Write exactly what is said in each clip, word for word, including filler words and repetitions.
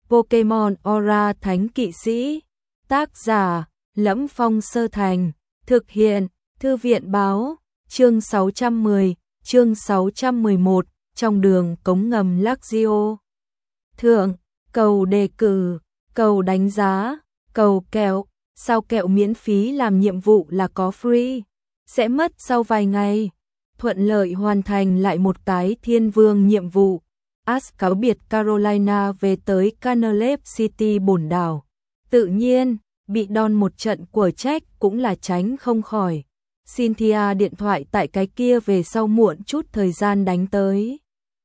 Pokemon Aura Thánh Kỵ Sĩ. Tác giả: Lẫm Phong Sơ Thành. Thực hiện: Thư viện báo. Chương sáu trăm mười, chương sáu trăm mười một, trong đường cống ngầm Luxio. Thượng, cầu đề cử, cầu đánh giá, cầu kẹo. Sao kẹo miễn phí làm nhiệm vụ là có free, sẽ mất sau vài ngày. Thuận lợi hoàn thành lại một cái thiên vương nhiệm vụ. Ash cáo biệt Carolina về tới Canalep City bổn đảo. Tự nhiên, bị đòn một trận của Jack cũng là tránh không khỏi. Cynthia điện thoại tại cái kia về sau muộn chút thời gian đánh tới.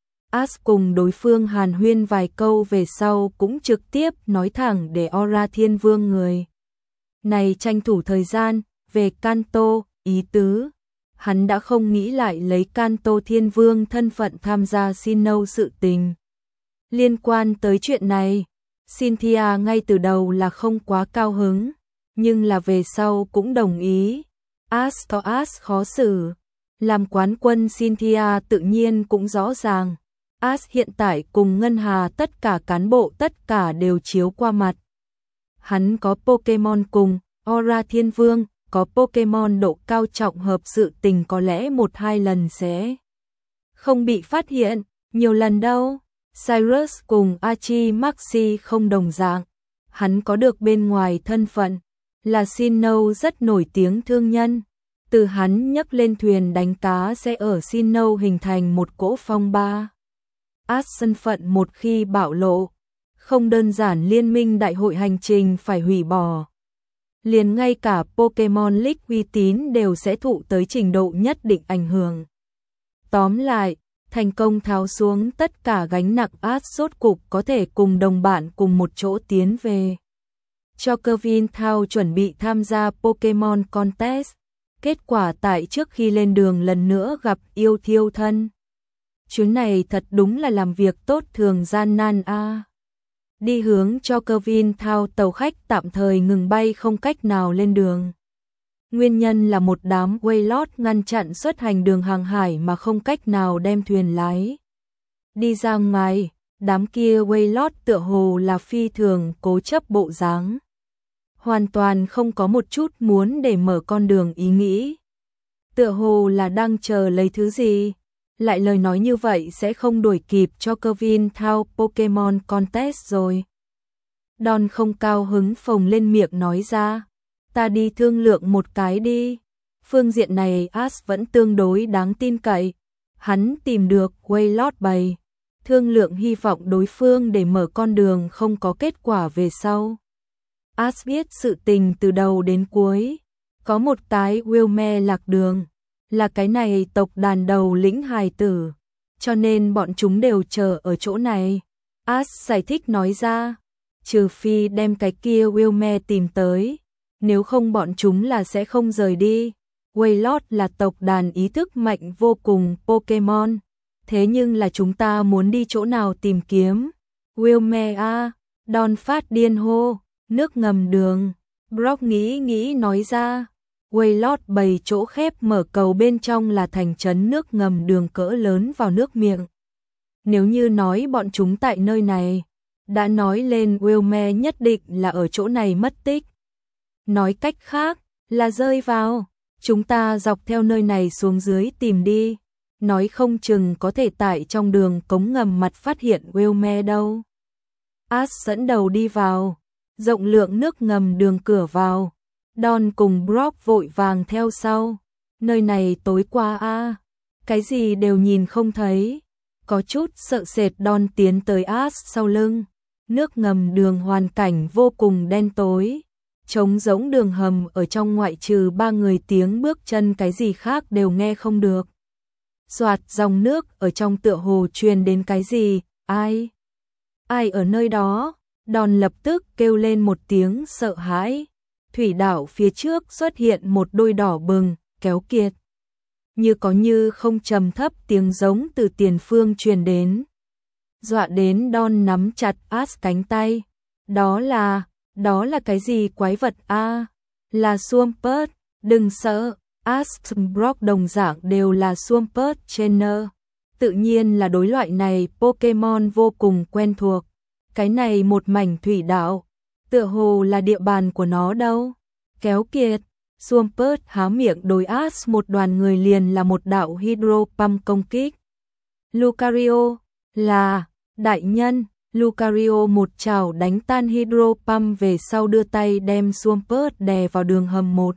Ash cùng đối phương hàn huyên vài câu về sau cũng trực tiếp nói thẳng để Aura Thiên Vương người này tranh thủ thời gian về Kanto. Ý tứ, hắn đã không nghĩ lại lấy Kanto Thiên Vương thân phận tham gia Sinnoh sự tình. Liên quan tới chuyện này, Cynthia ngay từ đầu là không quá cao hứng, nhưng là về sau cũng đồng ý. Ash to Ash khó xử, làm quán quân Cynthia tự nhiên cũng rõ ràng. Ash hiện tại cùng Ngân Hà tất cả cán bộ tất cả đều chiếu qua mặt. Hắn có Pokemon cùng Aura Thiên Vương, có Pokemon độ cao trọng hợp, sự tình có lẽ một hai lần sẽ không bị phát hiện, nhiều lần đâu. Cyrus cùng Archie Maxie không đồng dạng, hắn có được bên ngoài thân phận là Sinnoh rất nổi tiếng thương nhân. Từ hắn nhấc lên thuyền đánh cá sẽ ở Sinnoh hình thành một cỗ phong ba. Ash身phận một khi bạo lộ, không đơn giản liên minh đại hội hành trình phải hủy bỏ, liền ngay cả Pokemon League uy tín đều sẽ thụ tới trình độ nhất định ảnh hưởng. Tóm lại, thành công tháo xuống tất cả gánh nặng, Ash rốt cục có thể cùng đồng bạn cùng một chỗ tiến về cho Kevin Thao chuẩn bị tham gia Pokemon Contest. Kết quả tại trước khi lên đường lần nữa gặp yêu thiêu thân. Chuyến này thật đúng là làm việc tốt thường gian nan a. À. Đi hướng cho Kevin Thao tàu khách tạm thời ngừng bay không cách nào lên đường. Nguyên nhân là một đám Wailord ngăn chặn xuất hành đường hàng hải mà không cách nào đem thuyền lái đi ra ngoài. Đám kia Wailord tựa hồ là phi thường cố chấp bộ dáng, hoàn toàn không có một chút muốn để mở con đường ý nghĩ. Tựa hồ là đang chờ lấy thứ gì. Lại lời nói như vậy sẽ không đuổi kịp cho Kevin Thao Pokemon Contest rồi. Don không cao hứng phồng lên miệng nói ra, ta đi thương lượng một cái đi. Phương diện này Ash vẫn tương đối đáng tin cậy. Hắn tìm được Wailord bầy, thương lượng hy vọng đối phương để mở con đường không có kết quả về sau. Ash biết sự tình từ đầu đến cuối, có một cái Wilme lạc đường, là cái này tộc đàn đầu lĩnh hài tử, cho nên bọn chúng đều chờ ở chỗ này. Ash giải thích nói ra, trừ phi đem cái kia Wilme tìm tới, nếu không bọn chúng là sẽ không rời đi. Wailord là tộc đàn ý thức mạnh vô cùng Pokemon, thế nhưng là chúng ta muốn đi chỗ nào tìm kiếm Wilme a? Don phát điên hô, nước ngầm đường. Brock nghĩ nghĩ nói ra, Wailord bày chỗ khép mở cầu bên trong là thành trấn nước ngầm đường cỡ lớn vào nước miệng. Nếu như nói bọn chúng tại nơi này, đã nói lên Wilme nhất định là ở chỗ này mất tích. Nói cách khác, là rơi vào, chúng ta dọc theo nơi này xuống dưới tìm đi, nói không chừng có thể tại trong đường cống ngầm mặt phát hiện Wilme đâu. Ash dẫn đầu đi vào, rộng lượng nước ngầm đường cửa vào. Don cùng Brock vội vàng theo sau. Nơi này tối qua a, à, cái gì đều nhìn không thấy. Có chút sợ sệt Don tiến tới Ash sau lưng. Nước ngầm đường hoàn cảnh vô cùng đen tối, trống rỗng đường hầm ở trong, ngoại trừ ba người tiếng bước chân cái gì khác đều nghe không được. Soạt, dòng nước ở trong tựa hồ truyền đến cái gì, ai? Ai ở nơi đó? Don lập tức kêu lên một tiếng sợ hãi. Thủy đảo phía trước xuất hiện một đôi đỏ bừng, kéo kiệt. Như có như không trầm thấp tiếng giống từ tiền phương truyền đến. Dọa đến Don nắm chặt Ash cánh tay. Đó là, đó là cái gì quái vật a? À, là Swampert, đừng sợ. Ash Brock đồng dạng đều là Swampert trainer. Tự nhiên là đối loại này Pokemon vô cùng quen thuộc. cái này một mảnh thủy đạo, tựa hồ là địa bàn của nó đâu. Kéo kiệt, Swampert há miệng đối Ash một đoàn người liền là một đạo hydro pump công kích. Lucario, là, đại nhân, Lucario một chảo đánh tan hydro pump về sau đưa tay đem Swampert đè vào đường hầm một.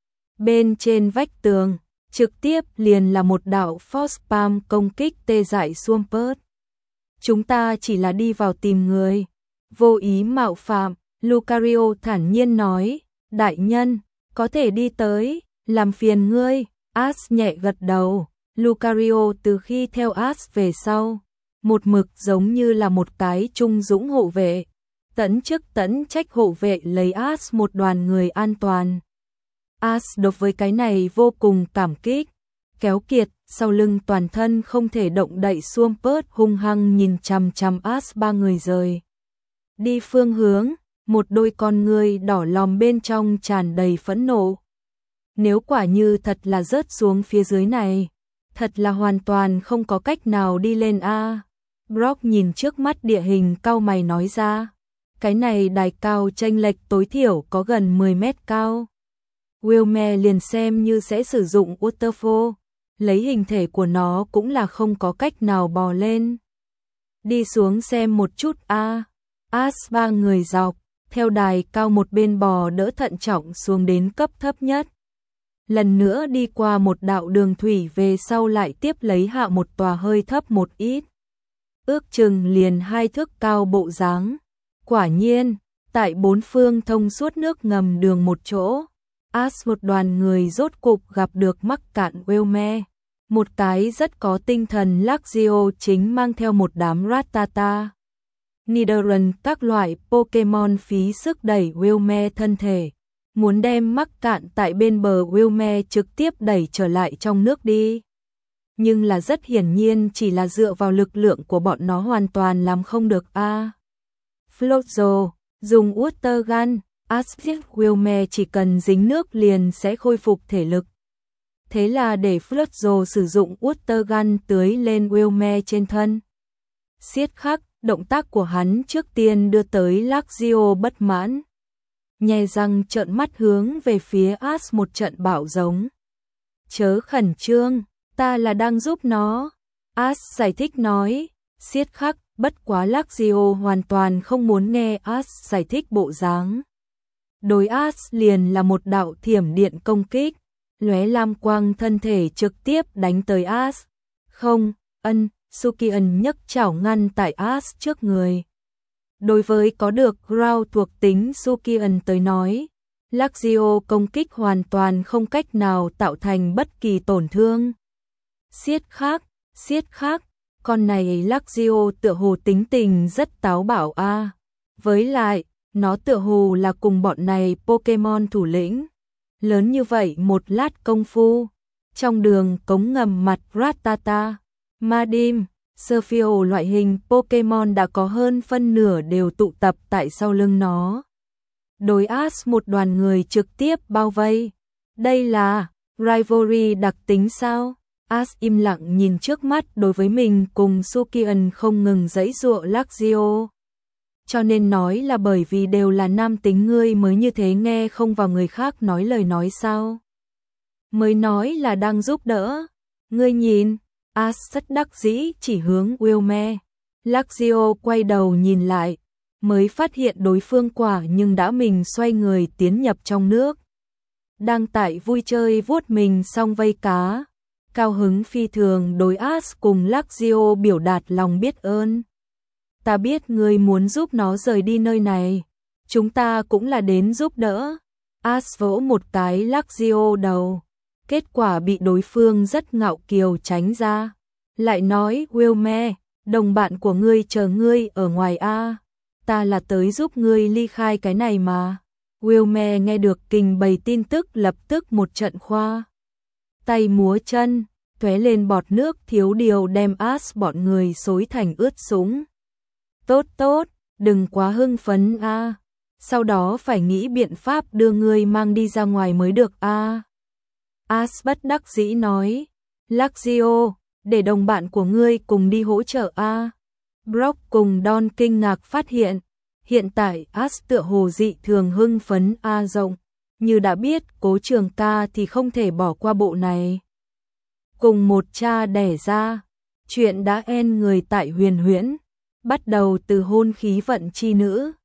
Bên trên vách tường, trực tiếp liền là một đạo force pump công kích tê dại Swampert. Chúng ta chỉ là đi vào tìm người, vô ý mạo phạm, Lucario thản nhiên nói, đại nhân, có thể đi tới, làm phiền ngươi, Ash nhẹ gật đầu, Lucario từ khi theo Ash về sau, một mực giống như là một cái trung dũng hộ vệ, tận chức tận trách hộ vệ lấy Ash một đoàn người an toàn. Ash đối với cái này vô cùng cảm kích, kéo kiệt, sau lưng toàn thân không thể động đậy Swampert hung hăng nhìn chằm chằm Ash ba người rời. Đi phương hướng, một đôi con ngươi đỏ lòm bên trong tràn đầy phẫn nộ. Nếu quả như thật là rớt xuống phía dưới này, thật là hoàn toàn không có cách nào đi lên a. Brock nhìn trước mắt địa hình cau mày nói ra, cái này đài cao chênh lệch tối thiểu có gần mười mét cao. Wilmer liền xem như sẽ sử dụng waterfall, lấy hình thể của nó cũng là không có cách nào bò lên. Đi xuống xem một chút a. Ash ba người dọc, theo đài cao một bên bò đỡ thận trọng xuống đến cấp thấp nhất. Lần nữa đi qua một đạo đường thủy về sau lại tiếp lấy hạ một tòa hơi thấp một ít. Ước chừng liền hai thước cao bộ dáng. Quả nhiên, tại bốn phương thông suốt nước ngầm đường một chỗ, Ash một đoàn người rốt cục gặp được mắc cạn Wilmer. Một cái rất có tinh thần Luxio chính mang theo một đám Rattata, Nidoran các loại Pokemon phí sức đẩy Wilmer thân thể, muốn đem mắc cạn tại bên bờ Wilmer trực tiếp đẩy trở lại trong nước đi. Nhưng là rất hiển nhiên chỉ là dựa vào lực lượng của bọn nó hoàn toàn làm không được a. À. Floatzo, dùng Water Gun, Asphyx Wilmer chỉ cần dính nước liền sẽ khôi phục thể lực. Thế là để Floatzo sử dụng Water Gun tưới lên Wilmer trên thân. Siết khắc, động tác của hắn trước tiên đưa tới Luxio bất mãn. Nhè răng trợn mắt hướng về phía Ash một trận bạo giống. Chớ khẩn trương, ta là đang giúp nó. Ash giải thích nói, siết khắc, bất quá Luxio hoàn toàn không muốn nghe Ash giải thích bộ dáng. Đối Ash liền là một đạo thiểm điện công kích, lóe lam quang thân thể trực tiếp đánh tới Ash. Không, ân, Sukian nhấc chảo ngăn tại Ash trước người. Đối với có được ground thuộc tính Sukian tới nói, Luxio công kích hoàn toàn không cách nào tạo thành bất kỳ tổn thương. Siết khắc, siết khắc, con này Luxio tựa hồ tính tình rất táo bạo a. À. Với lại, nó tựa hồ là cùng bọn này Pokemon thủ lĩnh. Lớn như vậy một lát công phu, trong đường cống ngầm mặt Rattata, Madim, Surfio loại hình Pokemon đã có hơn phân nửa đều tụ tập tại sau lưng nó. Đối Ash một đoàn người trực tiếp bao vây. Đây là rivalry đặc tính sao? Ash im lặng nhìn trước mắt đối với mình cùng Sukian không ngừng giãy giụa Luxio. Cho nên nói là bởi vì đều là nam tính ngươi mới như thế nghe không vào người khác nói lời nói sao? Mới nói là đang giúp đỡ. Ngươi nhìn, Ash rất đắc dĩ chỉ hướng Wilmer. Luxio quay đầu nhìn lại, mới phát hiện đối phương quả nhưng đã mình xoay người tiến nhập trong nước. Đang tại vui chơi vuốt mình xong vây cá. Cao hứng phi thường đối Ash cùng Luxio biểu đạt lòng biết ơn. Ta biết ngươi muốn giúp nó rời đi nơi này. Chúng ta cũng là đến giúp đỡ. Ash vỗ một cái Luxio đầu. Kết quả bị đối phương rất ngạo kiều tránh ra. Lại nói, Wilmer, đồng bạn của ngươi chờ ngươi ở ngoài a. Ta là tới giúp ngươi ly khai cái này mà. Wilmer nghe được kình bày tin tức lập tức một trận khoa. Tay múa chân, tóe lên bọt nước thiếu điều đem Ash bọn người xối thành ướt sũng. Tốt tốt, đừng quá hưng phấn a. Sau đó phải nghĩ biện pháp đưa ngươi mang đi ra ngoài mới được a. Ash bất đắc dĩ nói, Luxio, để đồng bạn của ngươi cùng đi hỗ trợ a. Brock cùng Don kinh ngạc phát hiện, hiện tại Ash tựa hồ dị thường hưng phấn a rộng, như đã biết Cố Trường Ca thì không thể bỏ qua bộ này. Cùng một cha đẻ ra, chuyện đã en người tại Huyền Huyễn, bắt đầu từ hôn khí vận chi nữ,